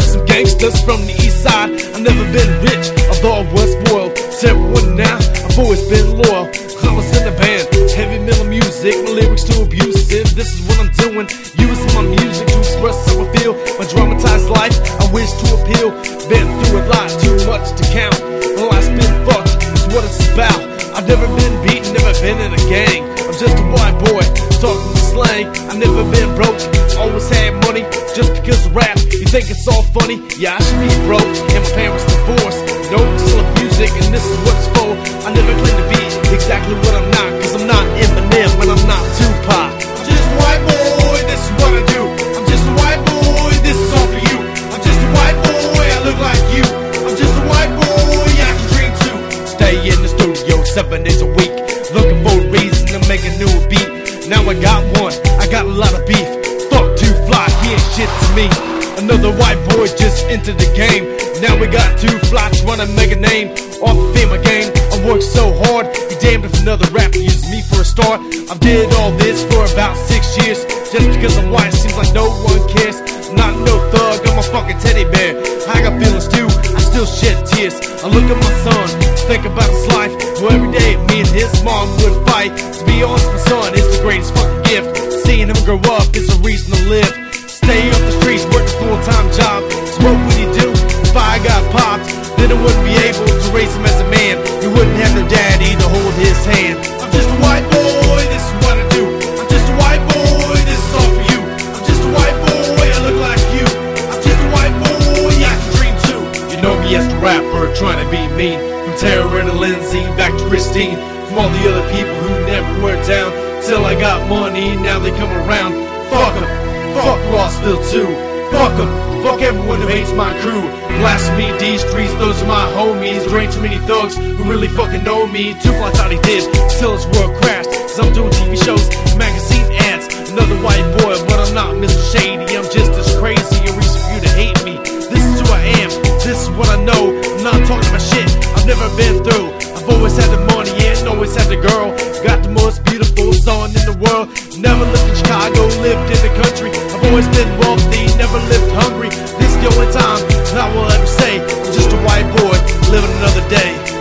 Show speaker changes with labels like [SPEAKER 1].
[SPEAKER 1] of some gangsters from the east side. I've never been rich, although I was spoiled. To everyone now, I've always been loyal. I was in the band, heavy metal music, my lyrics too abusive. This is what I'm doing, using my music to express how I feel. My dramatized life, I wish to appeal. Been through a lot, too much to count. My life's been fucked, it's what it's about. I've never been beaten, never been in a gang. I'm just a white boy, talking slang. I've never been broke, always had money. Just because of rap, you think it's all funny? Yeah, I should be broke, and my parents divorced. No, still love music, and this is what it's for. I never claim to be exactly what I'm not, cause I'm not Eminem, and I'm not Tupac. I'm just a white boy, this is what I do. I'm just a white boy, this is all for you. I'm just a white boy, I look like you. I'm just a white boy, I can dream too. Stay in the studio 7 days a week, looking for a reason to make a new beat. Now I got one, I got a lot of beef. Fuck Too Fly, he ain't shit to me. Another white boy just entered the game. Now we got Too Fly trying to make a name off the fame I gained. I worked so hard, be damned if another rapper uses me for a star. I've did all this for about 6 years. Just because I'm white seems like no one cares. I'm not no thug, I'm a fucking teddy bear. I got feelings too, I still shed tears. I look at my son, think about his life. Well, every day me and his mom would fight. To be honest, my son is the greatest fucking gift. Seeing him grow up is a reason to live. Stay off the streets, work a full-time job. So what would he do if I got popped? Then I wouldn't be able to raise him as a man. He wouldn't have no daddy to hold his hand. I'm just a white boy, this is what I do. I'm just a white boy, this is all for you. I'm just a white boy, I look like you. I'm just a white boy, I can dream too. You know me as the rapper, trying to be mean. From Tara to Lindsay, back to Christine. From all the other people who never were down. Till I got money, now they come around. Fuck 'em. Fuck Rossville too. Fuck 'em. Fuck everyone who hates my crew. Blasphemy, these streets, those are my homies. There ain't too many thugs who really fucking know me. Too Fly thought he did till his world crashed. Cause I'm doing TV shows and magazine ads. Another white boy, but I'm not Mr. Shady. I'm just as crazy, a reason for you to hate me. This is who I am, this is what I know. I'm not talking about shit I've never been through. I've always had the money and always had the girl. Got the most beautiful son in the world. Never lived in Chicago, lived in the country. I've always been wealthy, never lived hungry. This is the only time that I will ever say I'm just a white boy living another day.